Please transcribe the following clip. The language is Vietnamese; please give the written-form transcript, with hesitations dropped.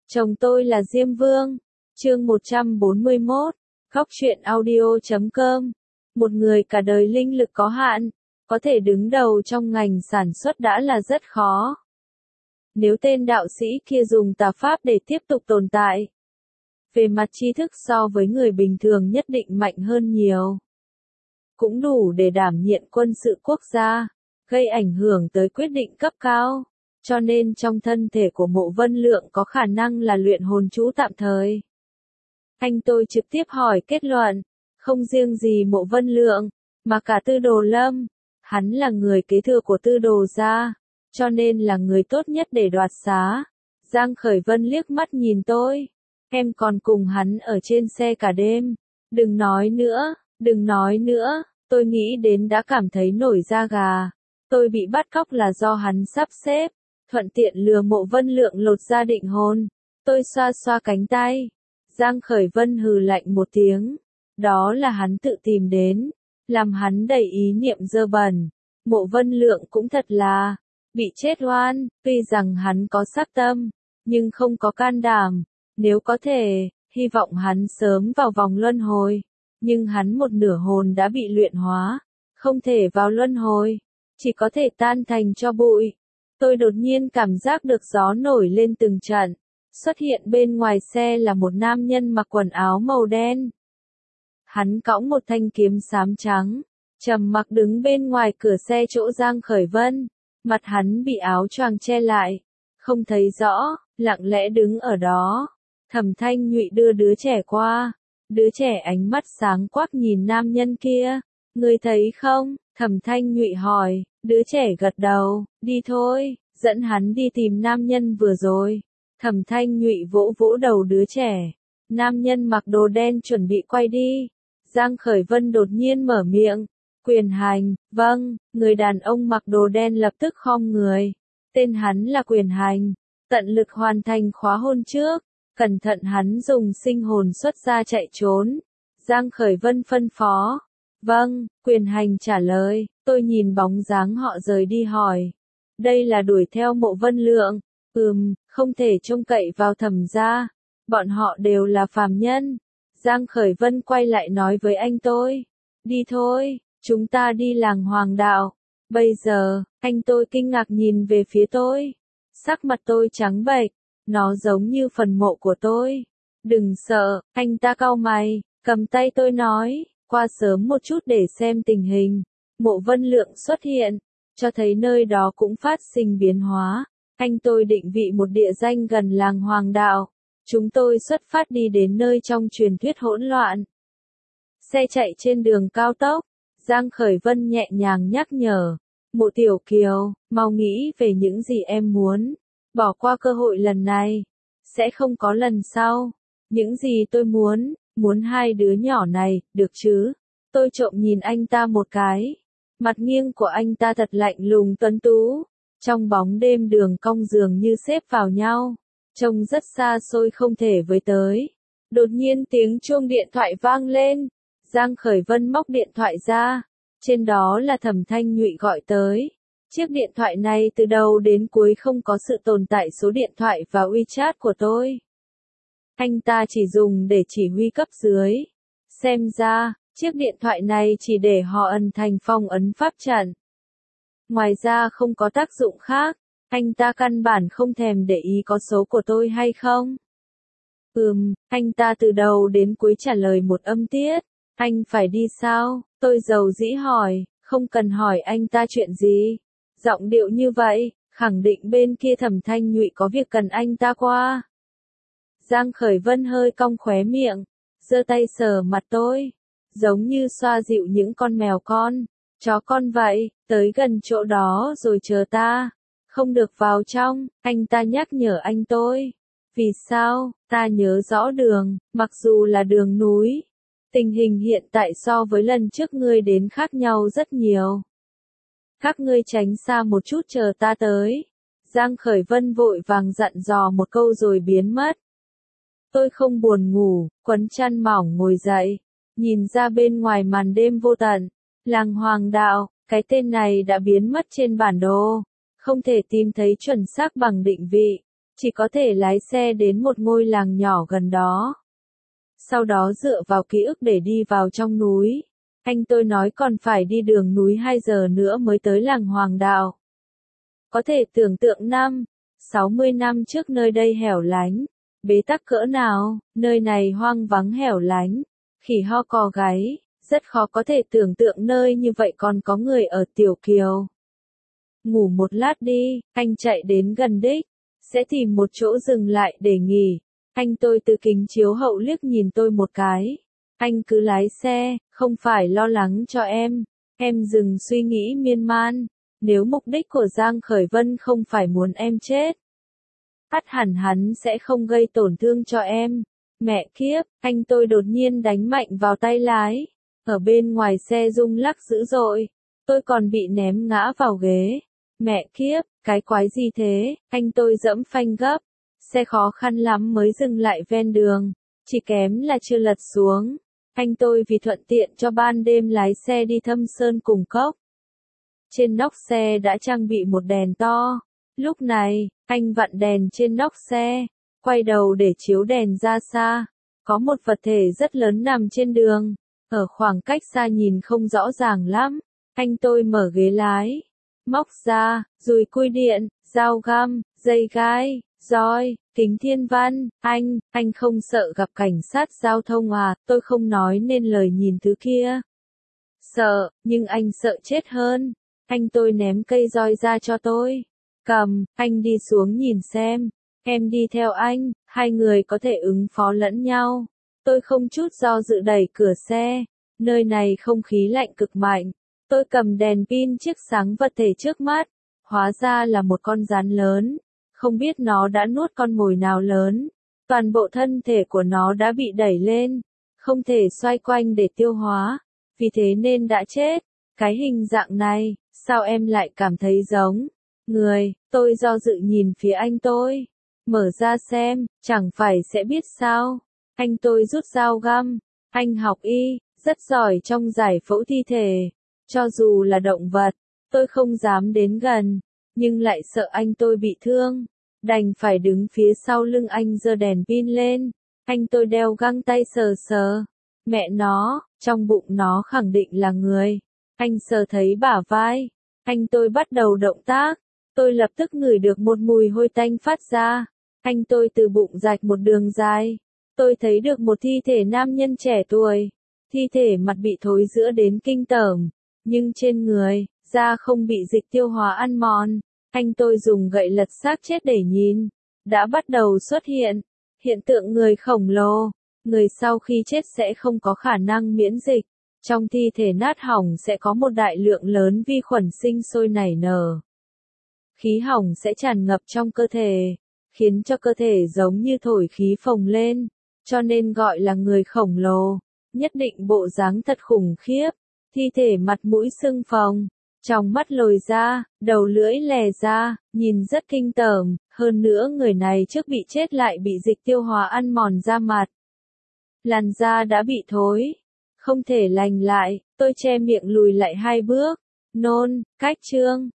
Chồng tôi là Diêm Vương. Chương 141. Góc truyện audio.com. Một người cả đời linh lực có hạn, có thể đứng đầu trong ngành sản xuất đã là rất khó. Nếu tên đạo sĩ kia dùng tà pháp để tiếp tục tồn tại, về mặt tri thức so với người bình thường nhất định mạnh hơn nhiều. Cũng đủ để đảm nhiệm quân sự quốc gia, gây ảnh hưởng tới quyết định cấp cao. Cho nên trong thân thể của Mộ Vân Lượng có khả năng là luyện hồn chú tạm thời. Anh tôi trực tiếp hỏi kết luận, không riêng gì Mộ Vân Lượng, mà cả Tư Đồ Lâm. Hắn là người kế thừa của Tư Đồ gia, cho nên là người tốt nhất để đoạt xá. Giang Khởi Vân liếc mắt nhìn tôi. Em còn cùng hắn ở trên xe cả đêm. Đừng nói nữa, tôi nghĩ đến đã cảm thấy nổi da gà. Tôi bị bắt cóc là do hắn sắp xếp, thuận tiện lừa Mộ Vân Lượng lột ra định hồn. Tôi xoa xoa cánh tay. Giang Khởi Vân hừ lạnh một tiếng. Đó là hắn tự tìm đến, làm hắn đầy ý niệm dơ bẩn. Mộ Vân Lượng cũng thật là bị chết oan, tuy rằng hắn có sát tâm, nhưng không có can đảm. Nếu có thể, hy vọng hắn sớm vào vòng luân hồi. Nhưng hắn một nửa hồn đã bị luyện hóa, không thể vào luân hồi, chỉ có thể tan thành tro bụi. Tôi đột nhiên cảm giác được gió nổi lên từng trận. Xuất hiện bên ngoài xe là một nam nhân mặc quần áo màu đen. Hắn cõng một thanh kiếm xám trắng, trầm mặc đứng bên ngoài cửa xe chỗ Giang Khởi Vân. Mặt hắn bị áo choàng che lại, không thấy rõ, lặng lẽ đứng ở đó. Thẩm Thanh Nhụy đưa đứa trẻ qua. Đứa trẻ ánh mắt sáng quắc nhìn nam nhân kia. Ngươi thấy không? Thẩm Thanh Nhụy hỏi. Đứa trẻ gật đầu. Đi thôi, dẫn hắn đi tìm nam nhân vừa rồi. Thẩm Thanh Nhụy vỗ vỗ đầu đứa trẻ. Nam nhân mặc đồ đen chuẩn bị quay đi. Giang Khởi Vân đột nhiên mở miệng. Quyền Hành. Vâng. Người đàn ông mặc đồ đen lập tức khom người. Tên hắn là Quyền Hành. Tận lực hoàn thành khóa hôn trước. Cẩn thận hắn dùng sinh hồn xuất ra chạy trốn. Giang Khởi Vân phân phó. Vâng. Quyền Hành trả lời. Tôi nhìn bóng dáng họ rời đi hỏi. Đây là đuổi theo Mộ Vân Lượng. Không thể trông cậy vào Thẩm gia. Bọn họ đều là phàm nhân. Giang Khởi Vân quay lại nói với anh tôi. Đi thôi, chúng ta đi làng Hoàng Đạo. Bây giờ, anh tôi kinh ngạc nhìn về phía tôi. Sắc mặt tôi trắng bệch, nó giống như phần mộ của tôi. Đừng sợ, anh ta cau mày, cầm tay tôi nói, qua sớm một chút để xem tình hình. Mộ Vân Lượng xuất hiện, cho thấy nơi đó cũng phát sinh biến hóa. Anh tôi định vị một địa danh gần làng Hoàng Đạo. Chúng tôi xuất phát đi đến nơi trong truyền thuyết hỗn loạn. Xe chạy trên đường cao tốc. Giang Khởi Vân nhẹ nhàng nhắc nhở. Mộ Tiểu Kiều, mau nghĩ về những gì em muốn. Bỏ qua cơ hội lần này. Sẽ không có lần sau. Những gì tôi muốn hai đứa nhỏ này, được chứ? Tôi trộm nhìn anh ta một cái. Mặt nghiêng của anh ta thật lạnh lùng tuấn tú. Trong bóng đêm đường cong dường như xếp vào nhau. Trông rất xa xôi không thể với tới. Đột nhiên tiếng chuông điện thoại vang lên. Giang Khởi Vân móc điện thoại ra. Trên đó là Thẩm Thanh Nhụy gọi tới. Chiếc điện thoại này từ đầu đến cuối không có sự tồn tại số điện thoại và WeChat của tôi. Anh ta chỉ dùng để chỉ huy cấp dưới. Xem ra, chiếc điện thoại này chỉ để họ ẩn thành phong ấn pháp trận. Ngoài ra không có tác dụng khác. Anh ta căn bản không thèm để ý có số của tôi hay không. Anh ta từ đầu đến cuối trả lời một âm tiết. Anh phải đi sao? Tôi dầu dĩ hỏi, không cần hỏi anh ta chuyện gì. Giọng điệu như vậy, khẳng định bên kia Thẩm Thanh Nhụy có việc cần anh ta qua. Giang Khởi Vân hơi cong khóe miệng, giơ tay sờ mặt tôi, giống như xoa dịu những con mèo con, chó con vậy, tới gần chỗ đó rồi chờ ta. Không được vào trong, anh ta nhắc nhở anh tôi. Vì sao? Ta nhớ rõ đường, mặc dù là đường núi. Tình hình hiện tại so với lần trước ngươi đến khác nhau rất nhiều. Các ngươi tránh xa một chút chờ ta tới. Giang Khởi Vân vội vàng dặn dò một câu rồi biến mất. Tôi không buồn ngủ, quấn chăn mỏng ngồi dậy. Nhìn ra bên ngoài màn đêm vô tận. Làng Hoàng Đạo, cái tên này đã biến mất trên bản đồ. Không thể tìm thấy chuẩn xác bằng định vị. chỉ có thể lái xe đến một ngôi làng nhỏ gần đó. Sau đó dựa vào ký ức để đi vào trong núi. Anh tôi nói còn phải đi đường núi 2 giờ nữa mới tới làng Hoàng Đạo. Có thể tưởng tượng 60 năm trước nơi đây hẻo lánh, bế tắc cỡ nào, nơi này hoang vắng hẻo lánh, khỉ ho cò gáy, rất khó có thể tưởng tượng nơi như vậy còn có người ở Tiểu Kiều. Ngủ một lát đi, anh chạy đến gần đích, sẽ tìm một chỗ dừng lại để nghỉ. Anh tôi từ kính chiếu hậu liếc nhìn tôi một cái. Anh cứ lái xe, không phải lo lắng cho em dừng suy nghĩ miên man. Nếu mục đích của Giang Khởi Vân không phải muốn em chết, ắt hẳn hắn sẽ không gây tổn thương cho em. Mẹ kiếp, anh tôi đột nhiên đánh mạnh vào tay lái. Ở bên ngoài xe rung lắc dữ dội. Tôi còn bị ném ngã vào ghế. Mẹ kiếp, cái quái gì thế? Anh tôi giẫm phanh gấp. Xe khó khăn lắm mới dừng lại ven đường. Chỉ kém là chưa lật xuống. Anh tôi vì thuận tiện cho ban đêm lái xe đi Thâm Sơn cùng cốc. Trên nóc xe đã trang bị một đèn to. Lúc này, anh vặn đèn trên nóc xe, quay đầu để chiếu đèn ra xa. Có một vật thể rất lớn nằm trên đường. Ở khoảng cách xa nhìn không rõ ràng lắm. Anh tôi mở ghế lái, móc ra, dùi cui điện, dao găm, dây gai, roi, kính thiên văn. Anh không sợ gặp cảnh sát giao thông à? Tôi không nói nên lời nhìn thứ kia. Sợ, nhưng anh sợ chết hơn. Anh tôi ném cây roi ra cho tôi. Cầm, anh đi xuống nhìn xem. Em đi theo anh, hai người có thể ứng phó lẫn nhau. Tôi không chút do dự đẩy cửa xe. Nơi này không khí lạnh cực mạnh. Tôi cầm đèn pin chiếc sáng vật thể trước mắt. Hóa ra là một con rắn lớn. Không biết nó đã nuốt con mồi nào lớn. Toàn bộ thân thể của nó đã bị đẩy lên. Không thể xoay quanh để tiêu hóa. Vì thế nên đã chết. Cái hình dạng này, sao em lại cảm thấy giống người? Tôi do dự nhìn phía anh tôi. Mở ra xem, chẳng phải sẽ biết sao. Anh tôi rút dao găm. Anh học y, rất giỏi trong giải phẫu thi thể. Cho dù là động vật, tôi không dám đến gần. Nhưng lại sợ anh tôi bị thương. Đành phải đứng phía sau lưng anh giơ đèn pin lên. Anh tôi đeo găng tay sờ sờ. Mẹ nó, trong bụng nó khẳng định là người. Anh sờ thấy bả vai. Anh tôi bắt đầu động tác. Tôi lập tức ngửi được một mùi hôi tanh phát ra. Anh tôi từ bụng rạch một đường dài. Tôi thấy được một thi thể nam nhân trẻ tuổi. Thi thể mặt bị thối rữa đến kinh tởm. Nhưng trên người, da không bị dịch tiêu hóa ăn mòn. Anh tôi dùng gậy lật xác chết để nhìn. Đã bắt đầu xuất hiện. Hiện tượng người khổng lồ. Người sau khi chết sẽ không có khả năng miễn dịch. Trong thi thể nát hỏng sẽ có một đại lượng lớn vi khuẩn sinh sôi nảy nở. Khí hỏng sẽ tràn ngập trong cơ thể, khiến cho cơ thể giống như thổi khí phồng lên, cho nên gọi là người khổng lồ. Nhất định bộ dáng thật khủng khiếp, thi thể mặt mũi sưng phồng, trong mắt lồi ra, đầu lưỡi lè ra, nhìn rất kinh tởm, hơn nữa người này trước bị chết lại bị dịch tiêu hóa ăn mòn da mặt. Làn da đã bị thối, không thể lành lại, tôi che miệng lùi lại 2 bước, nôn, cách chương.